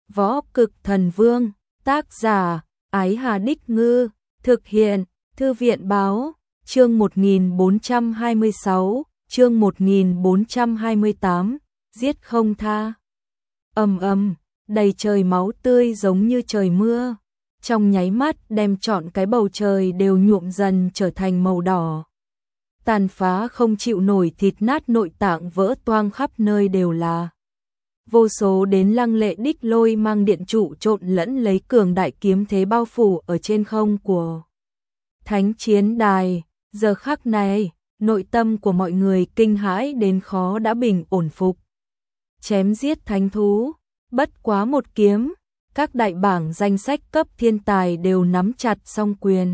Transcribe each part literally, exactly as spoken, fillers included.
Võ Cực Thần Vương, tác giả, Ái Hà Đích Ngư, thực hiện, Thư viện Báo, chương một nghìn bốn trăm hai mươi sáu, chương một nghìn bốn trăm hai mươi tám, giết không tha. Ầm ầm, đầy trời máu tươi giống như trời mưa, trong nháy mắt đem trọn cái bầu trời đều nhuộm dần trở thành màu đỏ. Tàn phá không chịu nổi, thịt nát nội tạng vỡ toang khắp nơi đều là. Vô số đến lăng lệ đích lôi mang điện trụ trộn lẫn lấy cường đại kiếm thế bao phủ ở trên không của thánh chiến đài. Giờ khắc này, nội tâm của mọi người kinh hãi đến khó đã bình ổn phục. Chém giết thánh thú, bất quá một kiếm, các đại bảng danh sách cấp thiên tài đều nắm chặt song quyền.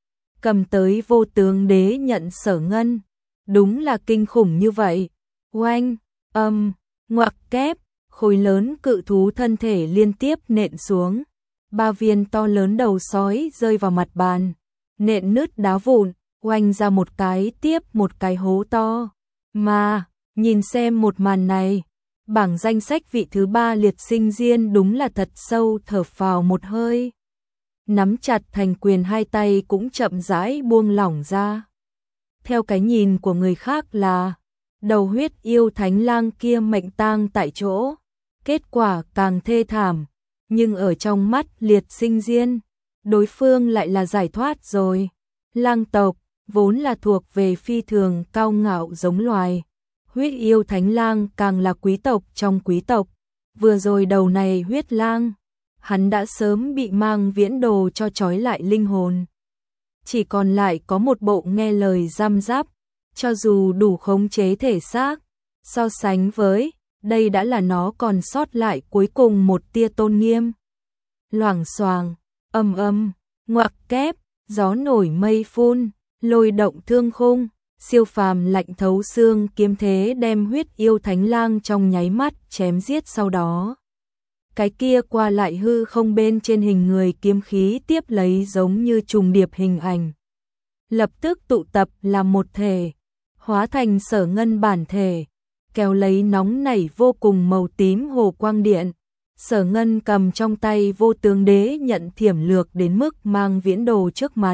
Cầm tới Vô Tướng Đế Nhận Sở Ngân, đúng là kinh khủng như vậy. Oanh, âm, ngoặc kép, khối lớn cự thú thân thể liên tiếp nện xuống. Ba viên to lớn đầu sói rơi vào mặt bàn, nện nứt đá vụn, oanh ra một cái tiếp một cái hố to. Mà, nhìn xem một màn này, bảng danh sách vị thứ ba liệt sinh Diên đúng là thật sâu thở phào một hơi. Nắm chặt thành quyền hai tay cũng chậm rãi buông lỏng ra. Theo cái nhìn của người khác là, đầu huyết yêu thánh lang kia mệnh tang tại chỗ, kết quả càng thê thảm, nhưng ở trong mắt liệt sinh Diên, đối phương lại là giải thoát rồi. Lang tộc, vốn là thuộc về phi thường cao ngạo giống loài, huyết yêu thánh lang càng là quý tộc trong quý tộc. Vừa rồi đầu này huyết lang, hắn đã sớm bị Mang Viễn Đồ cho trói lại linh hồn. Chỉ còn lại có một bộ nghe lời giam giáp, cho dù đủ khống chế thể xác, so sánh với, đây đã là nó còn sót lại cuối cùng một tia tôn nghiêm. Loảng xoàng, âm âm, ngoặc kép, gió nổi mây phun, lôi động thương khung, siêu phàm lạnh thấu xương kiếm thế đem huyết yêu thánh lang trong nháy mắt chém giết. Sau đó, cái kia qua lại hư không bên trên hình người kiếm khí tiếp lấy giống như trùng điệp hình ảnh, lập tức tụ tập làm một thể, hóa thành Sở Ngân bản thể, kéo lấy nóng nảy vô cùng màu tím hồ quang điện. Sở Ngân cầm trong tay Vô Tướng Đế Nhận thiểm lược đến mức Mang Viễn Đồ trước mặt.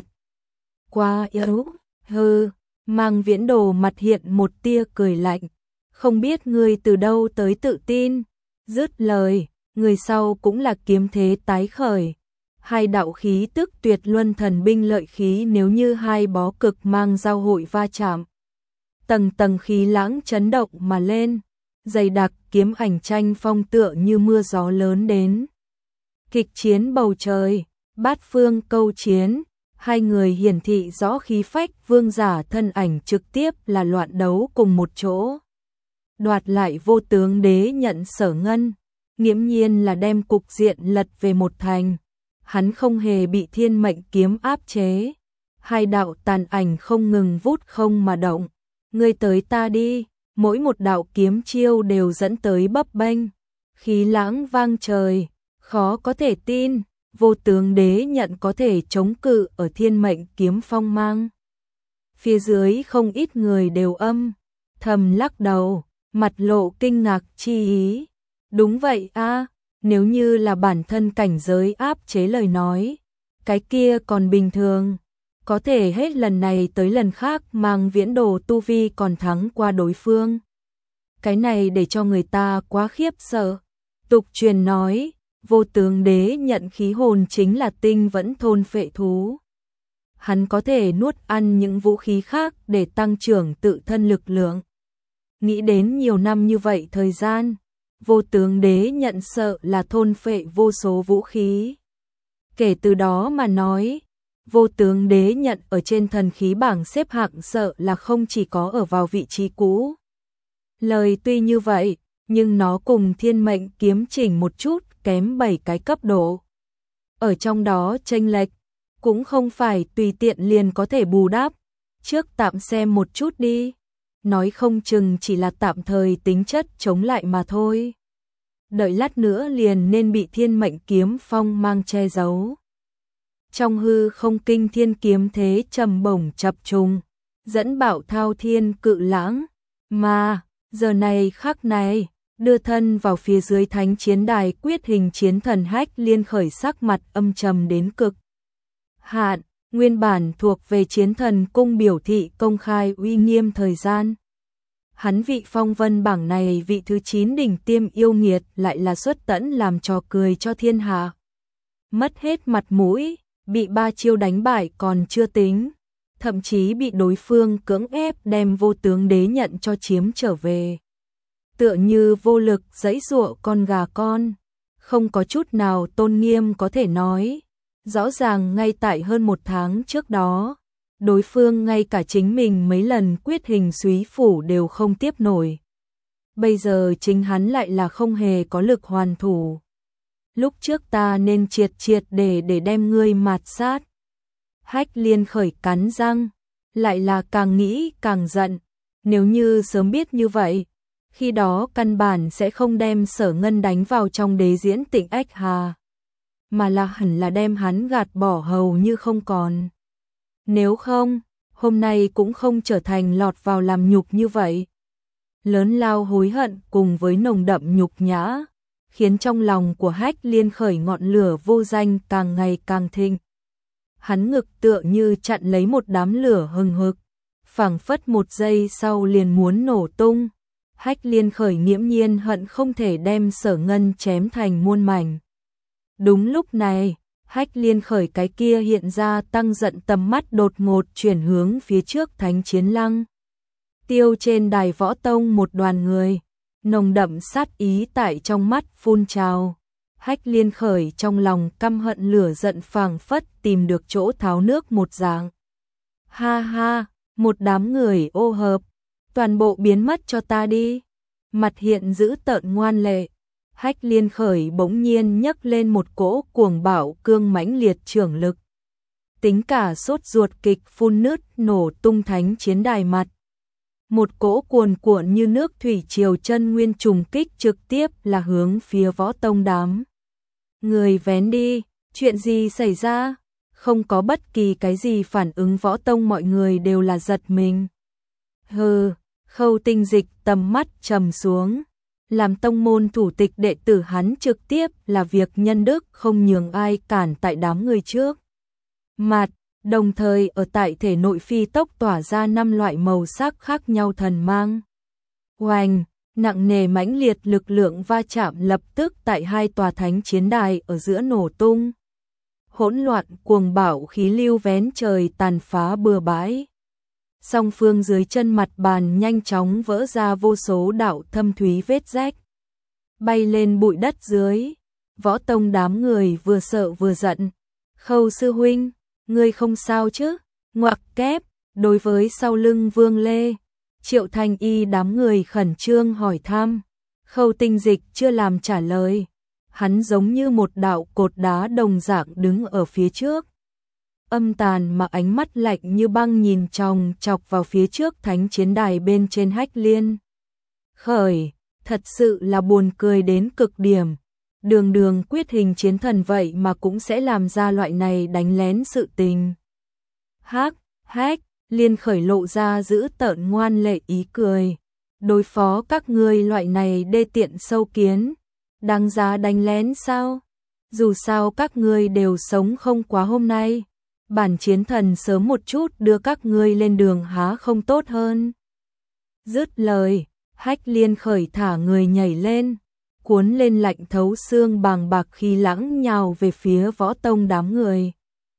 Quá yếu, hư, Mang Viễn Đồ mặt hiện một tia cười lạnh, không biết ngươi từ đâu tới tự tin. Dứt lời, người sau cũng là kiếm thế tái khởi. Hai đạo khí tức tuyệt luân thần binh lợi khí nếu như hai bó cực mang giao hội va chạm. Tầng tầng khí lãng chấn động mà lên, dày đặc kiếm ảnh tranh phong tựa như mưa gió lớn đến. Kịch chiến bầu trời, bát phương câu chiến, hai người hiển thị rõ khí phách vương giả thân ảnh trực tiếp là loạn đấu cùng một chỗ. Đoạt lại Vô Tướng Đế Nhận Sở Ngân, nghiễm nhiên là đem cục diện lật về một thành. Hắn không hề bị thiên mệnh kiếm áp chế. Hai đạo tàn ảnh không ngừng vút không mà động. Ngươi tới ta đi, mỗi một đạo kiếm chiêu đều dẫn tới bấp bênh. Khí lãng vang trời, khó có thể tin, Vô Tướng Đế Nhận có thể chống cự ở thiên mệnh kiếm phong mang. Phía dưới không ít người đều âm thầm lắc đầu, mặt lộ kinh ngạc chi ý. Đúng vậy a, nếu như là bản thân cảnh giới áp chế lời nói, cái kia còn bình thường, có thể hết lần này tới lần khác Mang Viễn Đồ tu vi còn thắng qua đối phương. Cái này để cho người ta quá khiếp sợ. Tục truyền nói, Vô Tướng Đế Nhận khí hồn chính là tinh vẫn thôn phệ thú. Hắn có thể nuốt ăn những vũ khí khác để tăng trưởng tự thân lực lượng. Nghĩ đến nhiều năm như vậy thời gian, Vô Tướng Đế Nhận sợ là thôn phệ vô số vũ khí. Kể từ đó mà nói, Vô Tướng Đế Nhận ở trên thần khí bảng xếp hạng sợ là không chỉ có ở vào vị trí cũ. Lời tuy như vậy, nhưng nó cùng thiên mệnh kiếm chỉnh một chút kém bảy cái cấp độ. Ở trong đó chênh lệch, cũng không phải tùy tiện liền có thể bù đắp. Trước tạm xem một chút đi, nói không chừng chỉ là tạm thời tính chất chống lại mà thôi. Đợi lát nữa liền nên bị thiên mệnh kiếm phong mang che giấu. Trong hư không kinh thiên kiếm thế trầm bổng chập trùng, dẫn bạo thao thiên cự lãng. Mà, giờ này khắc này, đưa thân vào phía dưới thánh chiến đài quyết hình chiến thần Hách Liên khởi sắc mặt âm trầm đến cực hạn, nguyên bản thuộc về chiến thần cung biểu thị công khai uy nghiêm thời gian. Hắn vị phong vân bảng này vị thứ chín đỉnh tiêm yêu nghiệt lại là xuất tẫn làm trò cười cho thiên hạ. Mất hết mặt mũi, bị ba chiêu đánh bại còn chưa tính, thậm chí bị đối phương cưỡng ép đem vô tướng đế nhận cho chiếm trở về. Tựa như vô lực giãy giụa con gà con, không có chút nào tôn nghiêm có thể nói. Rõ ràng ngay tại hơn một tháng trước đó, đối phương ngay cả chính mình mấy lần quyết hình súy phủ đều không tiếp nổi. Bây giờ chính hắn lại là không hề có lực hoàn thủ. Lúc trước ta nên triệt triệt để để đem ngươi mạt sát. Hách Liên khởi cắn răng, lại là càng nghĩ càng giận. Nếu như sớm biết như vậy, khi đó căn bản sẽ không đem Sở Ngân đánh vào trong đế diễn Tịnh Ách Hà, mà là hẳn là đem hắn gạt bỏ hầu như không còn. Nếu không, hôm nay cũng không trở thành lọt vào làm nhục như vậy. Lớn lao hối hận cùng với nồng đậm nhục nhã, khiến trong lòng của Hách Liên khởi ngọn lửa vô danh càng ngày càng thịnh. Hắn ngực tựa như chặn lấy một đám lửa hừng hực, phảng phất một giây sau liền muốn nổ tung. Hách Liên khởi nghiễm nhiên hận không thể đem Sở Ngân chém thành muôn mảnh. Đúng lúc này, Hách Liên khởi cái kia hiện ra tăng giận tầm mắt đột ngột chuyển hướng phía trước thánh chiến lăng. Tiêu trên đài võ tông một đoàn người, nồng đậm sát ý tại trong mắt phun trào. Hách Liên khởi trong lòng căm hận lửa giận phảng phất tìm được chỗ tháo nước một dạng. Ha ha, một đám người ô hợp, toàn bộ biến mất cho ta đi. Mặt hiện dữ tợn ngoan lệ, Hách Liên khởi bỗng nhiên nhấc lên một cỗ cuồng bạo cương mãnh liệt trưởng lực. Tính cả sốt ruột kịch phun nứt nổ tung thánh chiến đài mặt. Một cỗ cuồn cuộn như nước thủy triều chân nguyên trùng kích trực tiếp là hướng phía võ tông đám. Người vén đi, chuyện gì xảy ra? Không có bất kỳ cái gì phản ứng, võ tông mọi người đều là giật mình. Hừ, Khâu Tinh Dịch tầm mắt trầm xuống. Làm tông môn thủ tịch đệ tử hắn trực tiếp là việc nhân đức không nhường ai cản tại đám người trước mặt, đồng thời ở tại thể nội phi tốc tỏa ra năm loại màu sắc khác nhau thần mang. Oanh, nặng nề mãnh liệt lực lượng va chạm lập tức tại hai tòa thánh chiến đài ở giữa nổ tung. Hỗn loạn cuồng bạo khí lưu vén trời tàn phá bừa bãi. Song phương dưới chân mặt bàn nhanh chóng vỡ ra vô số đạo thâm thúy vết rách. Bay lên bụi đất dưới, võ tông đám người vừa sợ vừa giận. Khâu sư huynh, ngươi không sao chứ? Ngoặc kép, đối với sau lưng Vương Lê, Triệu Thanh Y đám người khẩn trương hỏi thăm. Khâu Tinh Dịch chưa làm trả lời. Hắn giống như một đạo cột đá đồng dạng đứng ở phía trước. Âm tàn mà ánh mắt lạnh như băng nhìn chòng chọc vào phía trước thánh chiến đài bên trên Hách Liên khởi, thật sự là buồn cười đến cực điểm. Đường đường quyết hình chiến thần vậy mà cũng sẽ làm ra loại này đánh lén sự tình. Hắc, Hách Liên khởi lộ ra giữ tợn ngoan lệ ý cười. Đối phó các ngươi loại này đê tiện sâu kiến, đáng giá đánh lén sao? Dù sao các ngươi đều sống không quá hôm nay. Bản chiến thần sớm một chút đưa các ngươi lên đường há không tốt hơn. Dứt lời, Hách Liên khởi thả người nhảy lên, cuốn lên lạnh thấu xương bàng bạc khí lãng nhào về phía võ tông đám người.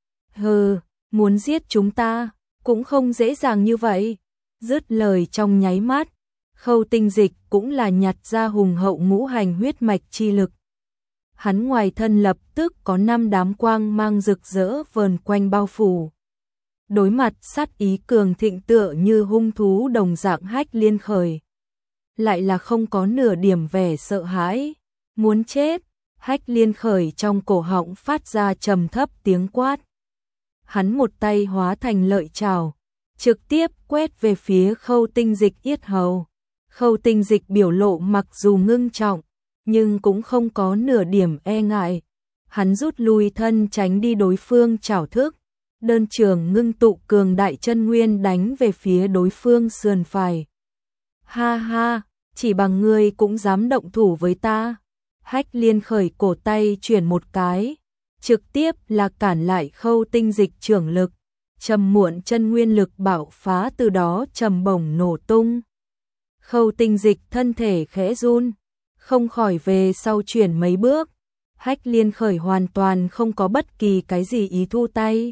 Hừ, muốn giết chúng ta, cũng không dễ dàng như vậy. Dứt lời trong nháy mắt, Khâu Tinh Dịch cũng là nhặt ra hùng hậu ngũ hành huyết mạch chi lực. Hắn ngoài thân lập tức có năm đám quang mang rực rỡ vờn quanh bao phủ. Đối mặt sát ý cường thịnh tựa như hung thú đồng dạng Hách Liên khởi, lại là không có nửa điểm vẻ sợ hãi. Muốn chết, Hách Liên khởi trong cổ họng phát ra trầm thấp tiếng quát. Hắn một tay hóa thành lợi trảo, trực tiếp quét về phía Khâu Tinh Dịch yết hầu. Khâu Tinh Dịch biểu lộ mặc dù ngưng trọng, nhưng cũng không có nửa điểm e ngại. Hắn rút lui thân tránh đi đối phương trảo thức, đơn trường ngưng tụ cường đại chân nguyên đánh về phía đối phương sườn phải. Ha ha, chỉ bằng ngươi cũng dám động thủ với ta. Hách Liên Khởi cổ tay chuyển một cái, trực tiếp là cản lại Khâu Tinh Dịch trưởng lực, trầm muộn chân nguyên lực bạo phá từ đó trầm bổng nổ tung. Khâu Tinh Dịch thân thể khẽ run, không khỏi về sau chuyển mấy bước. Hách Liên Khởi hoàn toàn không có bất kỳ cái gì ý thu tay.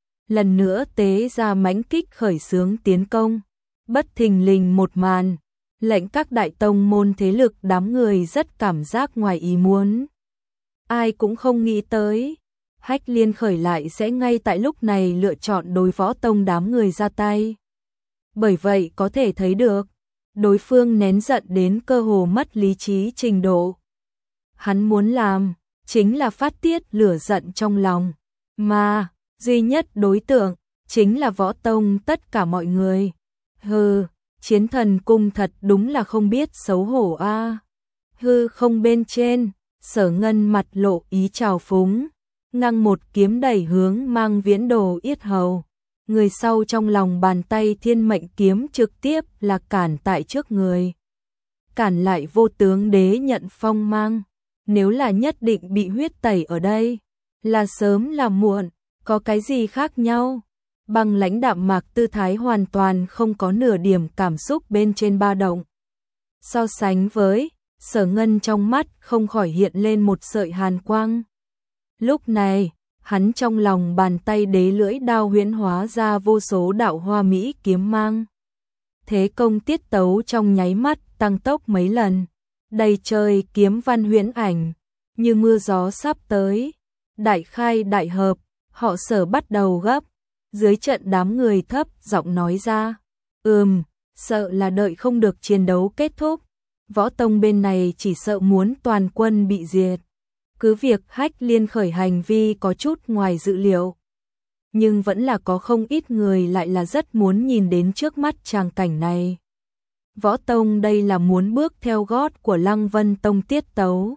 Lần nữa tế ra mãnh kích khởi xướng tiến công. Bất thình lình một màn, lệnh các đại tông môn thế lực đám người rất cảm giác ngoài ý muốn. Ai cũng không nghĩ tới, Hách Liên Khởi lại sẽ ngay tại lúc này lựa chọn đối võ tông đám người ra tay. Bởi vậy có thể thấy được, đối phương nén giận đến cơ hồ mất lý trí trình độ. Hắn muốn làm, chính là phát tiết lửa giận trong lòng, mà duy nhất đối tượng chính là võ tông tất cả mọi người. Hừ, Chiến Thần Cung thật đúng là không biết xấu hổ a. À. Hư không bên trên, Sở Ngân mặt lộ ý trào phúng, ngăng một kiếm đẩy hướng Mang Viễn Đồ yết hầu. Người sau trong lòng bàn tay thiên mệnh kiếm trực tiếp là cản tại trước người. Cản lại vô tướng đế nhận phong mang. Nếu là nhất định bị huyết tẩy ở đây, là sớm là muộn, có cái gì khác nhau. Bằng lãnh đạm mạc tư thái hoàn toàn không có nửa điểm cảm xúc bên trên ba động. So sánh với, Sở Ngân trong mắt không khỏi hiện lên một sợi hàn quang. Lúc này, hắn trong lòng bàn tay đế lưỡi đao huyễn hóa ra vô số đạo hoa mỹ kiếm mang. Thế công tiết tấu trong nháy mắt tăng tốc mấy lần. Đầy trời kiếm văn huyễn ảnh, như mưa gió sắp tới. Đại khai đại hợp, họ Sở bắt đầu gấp. Dưới trận đám người thấp giọng nói ra, ừm, sợ là đợi không được chiến đấu kết thúc. Võ tông bên này chỉ sợ muốn toàn quân bị diệt. Cứ việc Hách Liên Khởi hành vi có chút ngoài dự liệu, nhưng vẫn là có không ít người lại là rất muốn nhìn đến trước mắt tràng cảnh này. Võ tông đây là muốn bước theo gót của Lăng Vân Tông tiết tấu.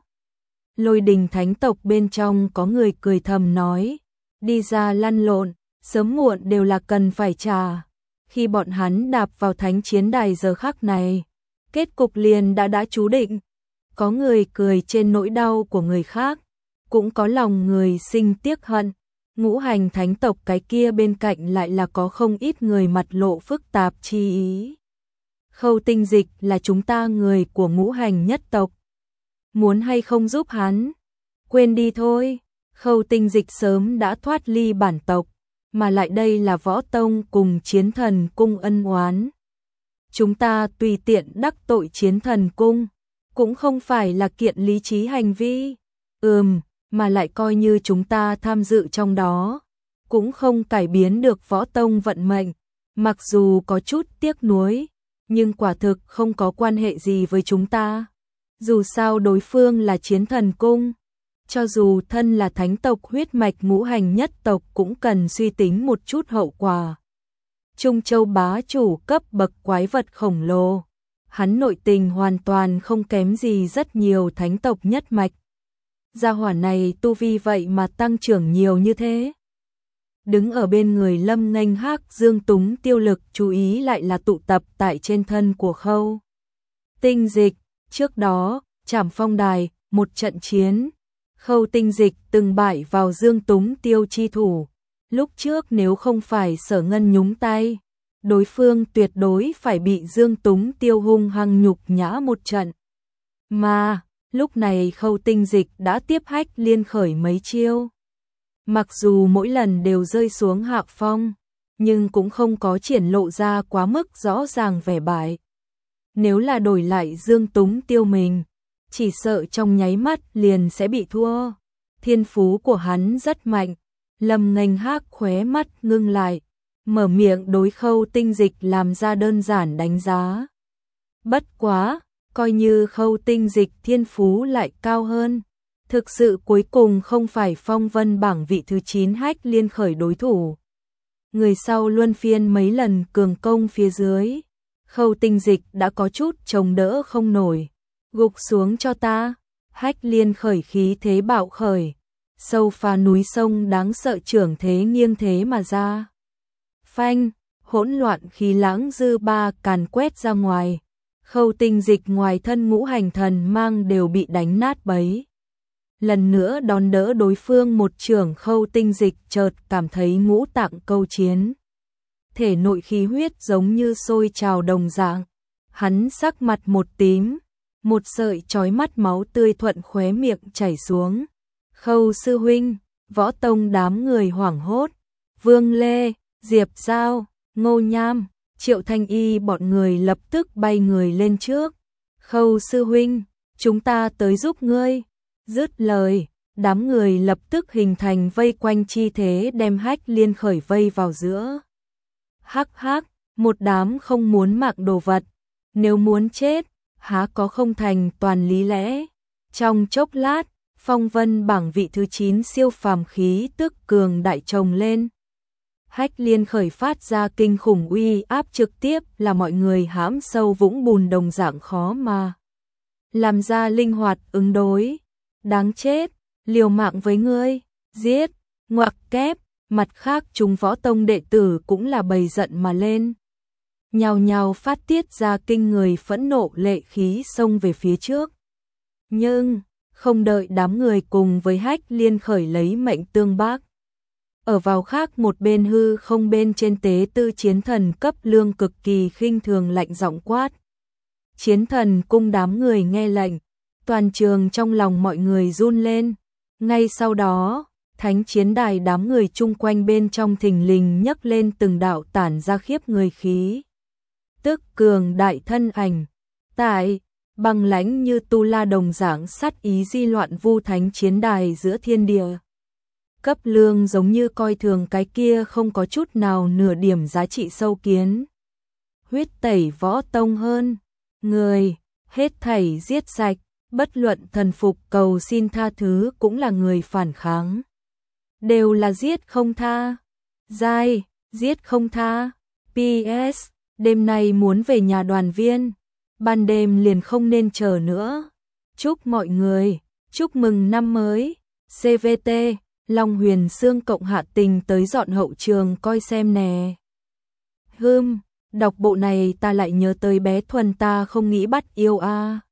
Lôi Đình Thánh tộc bên trong có người cười thầm nói, đi ra lăn lộn, sớm muộn đều là cần phải trả. Khi bọn hắn đạp vào thánh chiến đài giờ khắc này, kết cục liền đã đã chú định. Có người cười trên nỗi đau của người khác, cũng có lòng người sinh tiếc hận. Ngũ Hành Thánh tộc cái kia bên cạnh lại là có không ít người mặt lộ phức tạp chi ý. Khâu Tinh Dịch là chúng ta người của Ngũ Hành nhất tộc, muốn hay không giúp hắn? Quên đi thôi. Khâu Tinh Dịch sớm đã thoát ly bản tộc, mà lại đây là võ tông cùng Chiến Thần Cung ân oán. Chúng ta tùy tiện đắc tội Chiến Thần Cung, cũng không phải là kiện lý trí hành vi. Ừm, mà lại coi như chúng ta tham dự trong đó, cũng không cải biến được võ tông vận mệnh. Mặc dù có chút tiếc nuối, nhưng quả thực không có quan hệ gì với chúng ta. Dù sao đối phương là Chiến Thần Cung, cho dù thân là thánh tộc huyết mạch ngũ hành nhất tộc cũng cần suy tính một chút hậu quả. Trung Châu bá chủ cấp bậc quái vật khổng lồ, hắn nội tình hoàn toàn không kém gì rất nhiều thánh tộc nhất mạch. Gia hỏa này tu vi vậy mà tăng trưởng nhiều như thế. Đứng ở bên người Lâm Nghênh Hắc Dương Túng Tiêu Lực chú ý lại là tụ tập tại trên thân của Khâu Tinh Dịch. Trước đó, Trảm Phong Đài, một trận chiến, Khâu Tinh Dịch từng bại vào Dương Túng Tiêu chi thủ. Lúc trước nếu không phải Sở Ngân nhúng tay, đối phương tuyệt đối phải bị Dương Túng Tiêu hung hăng nhục nhã một trận. Mà, lúc này Khâu Tinh Dịch đã tiếp Hách Liên Khởi mấy chiêu. Mặc dù mỗi lần đều rơi xuống hạ phong, nhưng cũng không có triển lộ ra quá mức rõ ràng vẻ bại. Nếu là đổi lại Dương Túng Tiêu mình, chỉ sợ trong nháy mắt liền sẽ bị thua. Thiên phú của hắn rất mạnh. Lâm Nghênh Hắc khóe mắt ngưng lại, mở miệng đối Khâu Tinh Dịch làm ra đơn giản đánh giá. Bất quá, coi như Khâu Tinh Dịch thiên phú lại cao hơn, thực sự cuối cùng không phải phong vân bảng vị thứ chín Hách Liên Khởi đối thủ. Người sau luân phiên mấy lần cường công phía dưới, Khâu Tinh Dịch đã có chút chống đỡ không nổi. Gục xuống cho ta. Hách Liên Khởi khí thế bạo khởi, sâu phá núi sông đáng sợ trưởng thế nghiêng thế mà ra. Phanh, hỗn loạn khí lãng dư ba càn quét ra ngoài. Khâu Tinh Dịch ngoài thân ngũ hành thần mang đều bị đánh nát bấy. Lần nữa đón đỡ đối phương một chưởng, Khâu Tinh Dịch chợt cảm thấy ngũ tạng câu chiến. Thể nội khí huyết giống như sôi trào đồng dạng. Hắn sắc mặt một tím, một sợi chói mắt máu tươi thuận khóe miệng chảy xuống. Khâu sư huynh, Võ Tông đám người hoảng hốt. Vương Lê, Diệp Giao, Ngô Nham, Triệu Thanh Y bọn người lập tức bay người lên trước. Khâu sư huynh, chúng ta tới giúp ngươi. Dứt lời, đám người lập tức hình thành vây quanh chi thế đem Hách Liên Khởi vây vào giữa. Hắc hắc, một đám không muốn mạng đồ vật. Nếu muốn chết, há có không thành toàn lý lẽ. Trong chốc lát, phong vân bảng vị thứ chín siêu phàm khí tức cường đại trồng lên. Hách Liên Khởi phát ra kinh khủng uy áp trực tiếp là mọi người hãm sâu vũng bùn đồng dạng khó mà làm ra linh hoạt ứng đối. Đáng chết, liều mạng với ngươi, giết, ngoặc kép. Mặt khác chúng Võ Tông đệ tử cũng là bầy giận mà lên. Nhào nhào phát tiết ra kinh người phẫn nộ lệ khí xông về phía trước. Nhưng, không đợi đám người cùng với Hách Liên Khởi lấy mệnh tương bác. Ở vào khác một bên hư không bên trên tế tư chiến thần cấp lương cực kỳ khinh thường lạnh giọng quát. Chiến thần cung đám người nghe lệnh, toàn trường trong lòng mọi người run lên. Ngay sau đó, thánh chiến đài đám người chung quanh bên trong thình lình nhấc lên từng đạo tản ra khiếp người khí. Tức cường đại thân ảnh, tại, băng lãnh như tu la đồng dạng sát ý di loạn vu thánh chiến đài giữa thiên địa. Cấp lương giống như coi thường cái kia không có chút nào nửa điểm giá trị sâu kiến. Huyết tẩy Võ Tông hơn, người, hết thảy giết sạch, bất luận thần phục cầu xin tha thứ cũng là người phản kháng. Đều là giết không tha. Giai, giết không tha. pê ét, đêm nay muốn về nhà đoàn viên. Ban đêm liền không nên chờ nữa. Chúc mọi người, chúc mừng năm mới. xê vê tê, Long Huyền Xương cộng hạ tình tới dọn hậu trường coi xem nè. Hưm, đọc bộ này ta lại nhớ tới bé Thuần ta không nghĩ bắt yêu a. À.